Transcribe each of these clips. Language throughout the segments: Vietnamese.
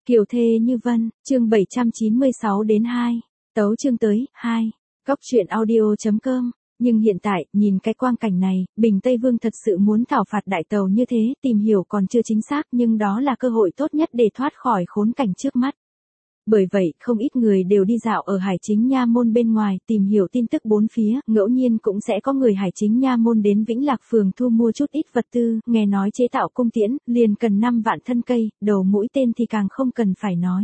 Kiều thê như vân, chương 796 đến 2. Tấu chương tới, 2. Góc truyện audio.com. Nhưng hiện tại, nhìn cái quang cảnh này, Bình Tây Vương thật sự muốn thảo phạt đại tàu như thế, tìm hiểu còn chưa chính xác nhưng đó là cơ hội tốt nhất để thoát khỏi khốn cảnh trước mắt. Bởi vậy, không ít người đều đi dạo ở Hải Chính Nha Môn bên ngoài, tìm hiểu tin tức bốn phía, ngẫu nhiên cũng sẽ có người Hải Chính Nha Môn đến Vĩnh Lạc Phường thu mua chút ít vật tư, nghe nói chế tạo cung tiễn, liền cần 5 vạn thân cây, đầu mũi tên thì càng không cần phải nói.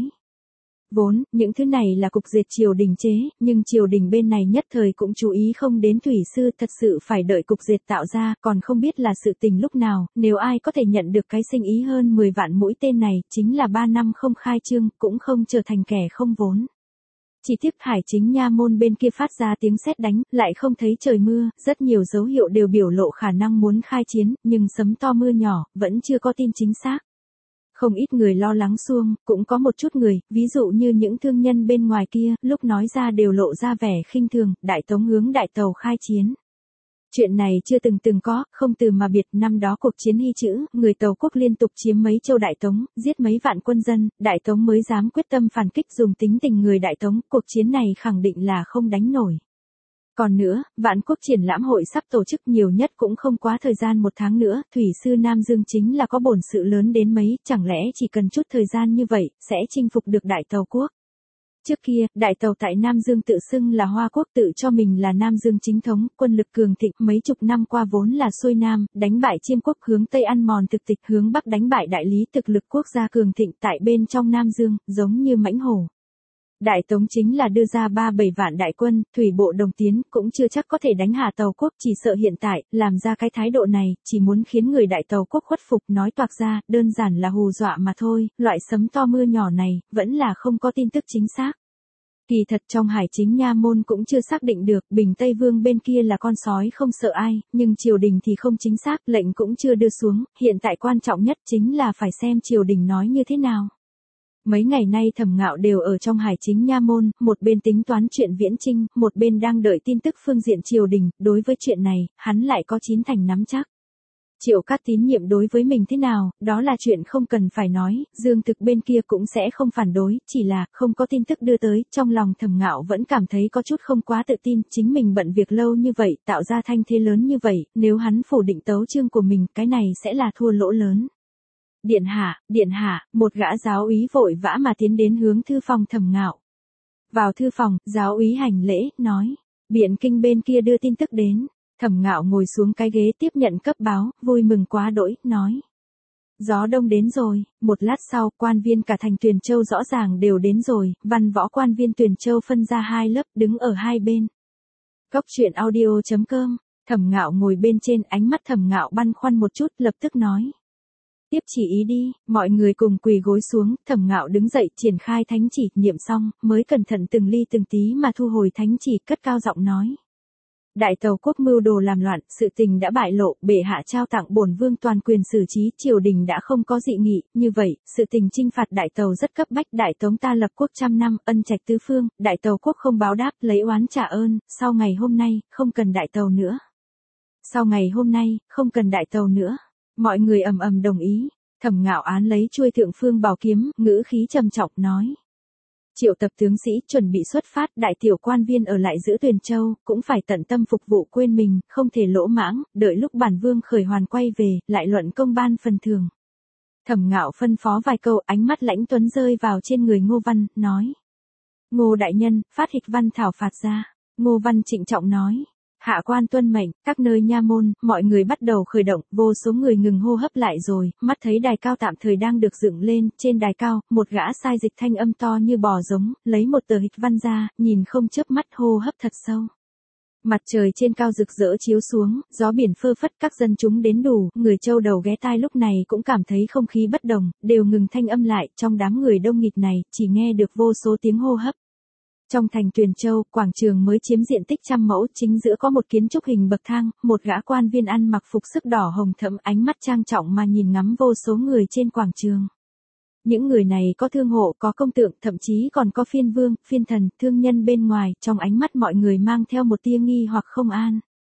Vốn, những thứ này là cục dệt triều đình chế, nhưng triều đình bên này nhất thời cũng chú ý không đến thủy sư, thật sự phải đợi cục dệt tạo ra, còn không biết là sự tình lúc nào, nếu ai có thể nhận được cái sinh ý hơn 10 vạn mũi tên này, chính là 3 năm không khai trương, cũng không trở thành kẻ không vốn. Chỉ tiếp Hải Chính Nha Môn bên kia phát ra tiếng sét đánh, lại không thấy trời mưa, rất nhiều dấu hiệu đều biểu lộ khả năng muốn khai chiến, nhưng sấm to mưa nhỏ, vẫn chưa có tin chính xác. Không ít người lo lắng xuông, cũng có một chút người, ví dụ như những thương nhân bên ngoài kia, lúc nói ra đều lộ ra vẻ khinh thường, Đại Tống hướng đại tàu khai chiến. Chuyện này chưa từng có, không từ mà biệt, năm đó cuộc chiến Hy Chữ, người Tàu quốc liên tục chiếm mấy châu Đại Tống, giết mấy vạn quân dân, Đại Tống mới dám quyết tâm phản kích dùng tính tình người Đại Tống, cuộc chiến này khẳng định là không đánh nổi. Còn nữa, Vạn Quốc triển lãm hội sắp tổ chức nhiều nhất cũng không quá thời gian 1 tháng nữa, thủy sư Nam Dương chính là có bổn sự lớn đến mấy, chẳng lẽ chỉ cần chút thời gian như vậy, sẽ chinh phục được Đại Tàu quốc. Trước kia, Đại Tàu tại Nam Dương tự xưng là Hoa Quốc, tự cho mình là Nam Dương chính thống, quân lực cường thịnh, mấy chục năm qua vốn là xuôi Nam, đánh bại Chiêm quốc, hướng Tây ăn mòn thực tịch, hướng Bắc đánh bại Đại Lý, thực lực quốc gia cường thịnh tại bên trong Nam Dương, giống như mãnh hổ. Đại Tống chính là đưa ra 3-7 vạn đại quân, thủy bộ đồng tiến, cũng chưa chắc có thể đánh hạ Tàu quốc, chỉ sợ hiện tại, làm ra cái thái độ này, chỉ muốn khiến người Đại Tàu quốc khuất phục, nói toạc ra, đơn giản là hù dọa mà thôi, loại sấm to mưa nhỏ này, vẫn là không có tin tức chính xác. Kỳ thật trong Hải Chính Nha Môn cũng chưa xác định được, Bình Tây Vương bên kia là con sói không sợ ai, nhưng triều đình thì không chính xác, lệnh cũng chưa đưa xuống, hiện tại quan trọng nhất chính là phải xem triều đình nói như thế nào. Mấy ngày nay Thẩm Ngạo đều ở trong Hải Chính Nha Môn, một bên tính toán chuyện viễn chinh, một bên đang đợi tin tức phương diện triều đình, đối với chuyện này, hắn lại có 9 thành nắm chắc. Triệu Cát tín nhiệm đối với mình thế nào, đó là chuyện không cần phải nói, Dương Thực bên kia cũng sẽ không phản đối, chỉ là, không có tin tức đưa tới, trong lòng Thẩm Ngạo vẫn cảm thấy có chút không quá tự tin, chính mình bận việc lâu như vậy, tạo ra thanh thế lớn như vậy, nếu hắn phủ định tấu chương của mình, cái này sẽ là thua lỗ lớn. Điện hạ, một gã giáo úy vội vã mà tiến đến hướng thư phòng Thẩm Ngạo. Vào thư phòng, giáo úy hành lễ, nói, Biện Kinh bên kia đưa tin tức đến. Thẩm Ngạo ngồi xuống cái ghế tiếp nhận cấp báo, vui mừng quá đỗi, nói. Gió đông đến rồi, một lát sau, quan viên cả thành Tuyền Châu rõ ràng đều đến rồi, văn võ quan viên Tuyền Châu phân ra 2 lớp, đứng ở hai bên. Góc truyện audio.com, Thẩm Ngạo ngồi bên trên, ánh mắt Thẩm Ngạo băn khoăn một chút, lập tức nói. Tiếp chỉ ý đi, mọi người cùng quỳ gối xuống, Thẩm Ngạo đứng dậy, triển khai thánh chỉ, niệm xong, mới cẩn thận từng ly từng tí mà thu hồi thánh chỉ, cất cao giọng nói. Đại Tàu quốc mưu đồ làm loạn, sự tình đã bại lộ, bệ hạ trao tặng bổn vương toàn quyền xử trí, triều đình đã không có dị nghị, như vậy, sự tình chinh phạt Đại Tàu rất cấp bách, Đại Tống ta lập quốc 100 năm, ân trạch tứ phương, Đại Tàu quốc không báo đáp, lấy oán trả ơn, sau ngày hôm nay, không cần Đại Tàu nữa. Sau ngày hôm nay, không cần Đại Tàu nữa. Mọi người ầm ầm đồng ý, Thẩm Ngạo án lấy chuôi thượng phương bảo kiếm, ngữ khí trầm trọng nói. Triệu tập tướng sĩ chuẩn bị xuất phát, đại tiểu quan viên ở lại giữ Tuyền Châu, cũng phải tận tâm phục vụ quên mình, không thể lỗ mãng, đợi lúc bản vương khởi hoàn quay về, lại luận công ban phần thưởng. Thẩm Ngạo phân phó vài câu, ánh mắt lãnh tuấn rơi vào trên người Ngô Văn, nói. Ngô đại nhân, phát hịch văn thảo phạt ra. Ngô Văn trịnh trọng nói. Hạ quan tuân mệnh, các nơi nha môn, mọi người bắt đầu khởi động, vô số người ngừng hô hấp lại rồi, mắt thấy đài cao tạm thời đang được dựng lên, trên đài cao, một gã sai dịch thanh âm to như bò giống, lấy một tờ hịch văn ra, nhìn không chớp mắt hô hấp thật sâu. Mặt trời trên cao rực rỡ chiếu xuống, gió biển phơ phất, các dân chúng đến đủ, người châu đầu ghé tai lúc này cũng cảm thấy không khí bất đồng, đều ngừng thanh âm lại, trong đám người đông nghịt này, chỉ nghe được vô số tiếng hô hấp. Trong thành Tuyền Châu, quảng trường mới chiếm diện tích 100 mẫu, chính giữa có một kiến trúc hình bậc thang, một gã quan viên ăn mặc phục sức đỏ hồng thẫm, ánh mắt trang trọng mà nhìn ngắm vô số người trên quảng trường. Những người này có thương hộ, có công tượng, thậm chí còn có phiên vương, phiên thần, thương nhân bên ngoài, trong ánh mắt mọi người mang theo một tia nghi hoặc không an.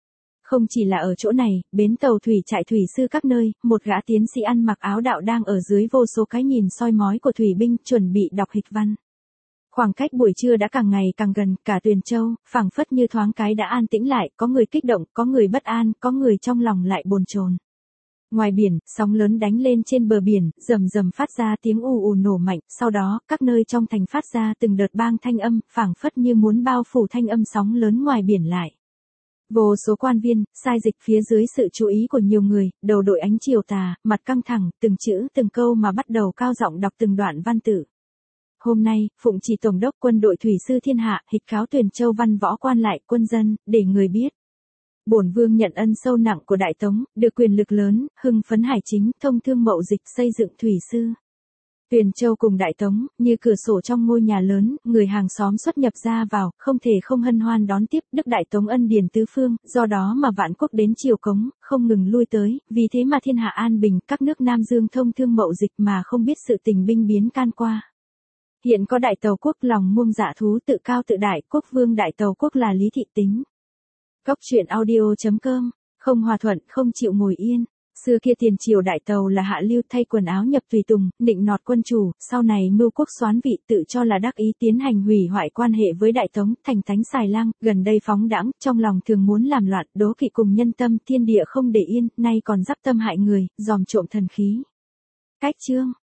Không chỉ là ở chỗ này, bến tàu thủy trại thủy sư các nơi, một gã tiến sĩ ăn mặc áo đạo đang ở dưới vô số cái nhìn soi mói của thủy binh chuẩn bị đọc hịch văn. Khoảng cách buổi trưa đã càng ngày càng gần, cả Tuyền Châu, phảng phất như thoáng cái đã an tĩnh lại, có người kích động, có người bất an, có người trong lòng lại bồn chồn. Ngoài biển, sóng lớn đánh lên trên bờ biển, rầm rầm phát ra tiếng ù ù nổ mạnh, sau đó, các nơi trong thành phát ra từng đợt bang thanh âm, phảng phất như muốn bao phủ thanh âm sóng lớn ngoài biển lại. Vô số quan viên, sai dịch phía dưới sự chú ý của nhiều người, đầu đội ánh chiều tà, mặt căng thẳng, từng chữ từng câu mà bắt đầu cao giọng đọc từng đoạn văn tự. Hôm nay, phụng chỉ tổng đốc quân đội thủy sư thiên hạ, hịch cáo Tuyền Châu văn võ quan lại quân dân, để người biết. Bổn vương nhận ân sâu nặng của Đại Tống, được quyền lực lớn, hưng phấn hải chính, thông thương mậu dịch, xây dựng thủy sư. Tuyền Châu cùng Đại Tống, như cửa sổ trong ngôi nhà lớn, người hàng xóm xuất nhập ra vào, không thể không hân hoan đón tiếp Đức Đại Tống ân điển tứ phương, do đó mà vạn quốc đến triều cống, không ngừng lui tới, vì thế mà thiên hạ an bình, các nước Nam Dương thông thương mậu dịch mà không biết sự tình binh biến can qua. Hiện có đại tàu quốc lòng muông dạ thú tự cao tự đại, quốc vương đại tàu quốc là Lý Thị Tính. Góc truyện audio.com, không hòa thuận, không chịu ngồi yên. Xưa kia tiền triều đại tàu là hạ lưu thay quần áo nhập tùy tùng, nịnh nọt quân chủ, sau này mưu quốc soán vị tự cho là đắc ý tiến hành hủy hoại quan hệ với Đại Tống, thành thánh xài lang, gần đây phóng đãng, trong lòng thường muốn làm loạn, đố kỵ cùng nhân tâm, thiên địa không để yên, nay còn dắp tâm hại người, dòm trộm thần khí. Cách chương